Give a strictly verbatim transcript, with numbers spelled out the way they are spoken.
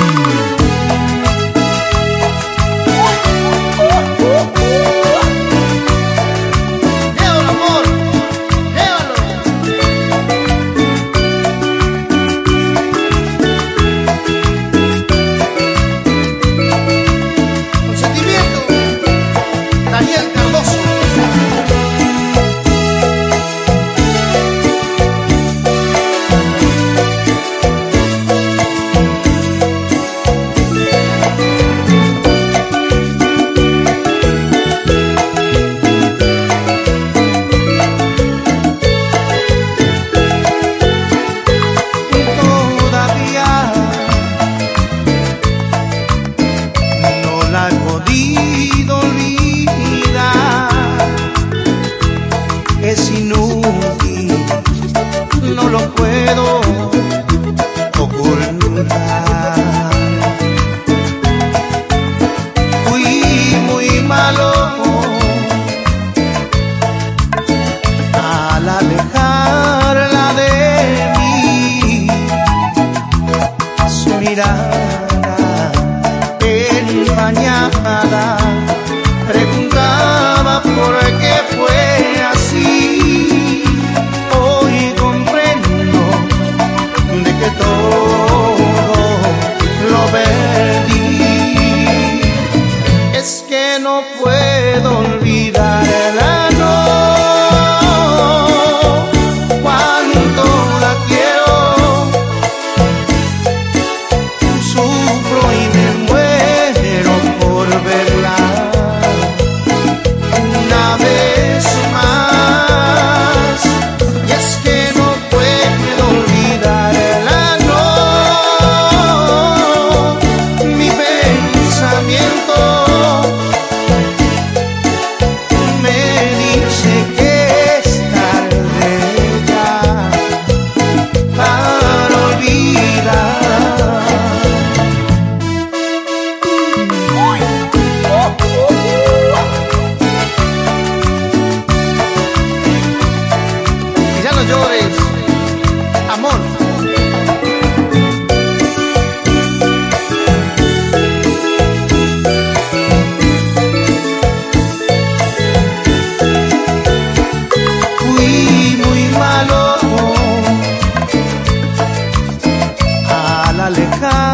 Es inútil, no lo puedo ocultar. Fui muy malo al alejarla de mí. Su mirada empañada preguntaba por qué fue así. Hoy comprendo de que todo lo perdí. Es que no puedo olvidarla, no. Cuánto la quiero, sufro y me muero por verla una vez más. Y es que no puedo olvidarla, no. Mi pensamiento me dice que es tarde ya para olvidar. Y ya no llores, amor. Fui muy malo al alejar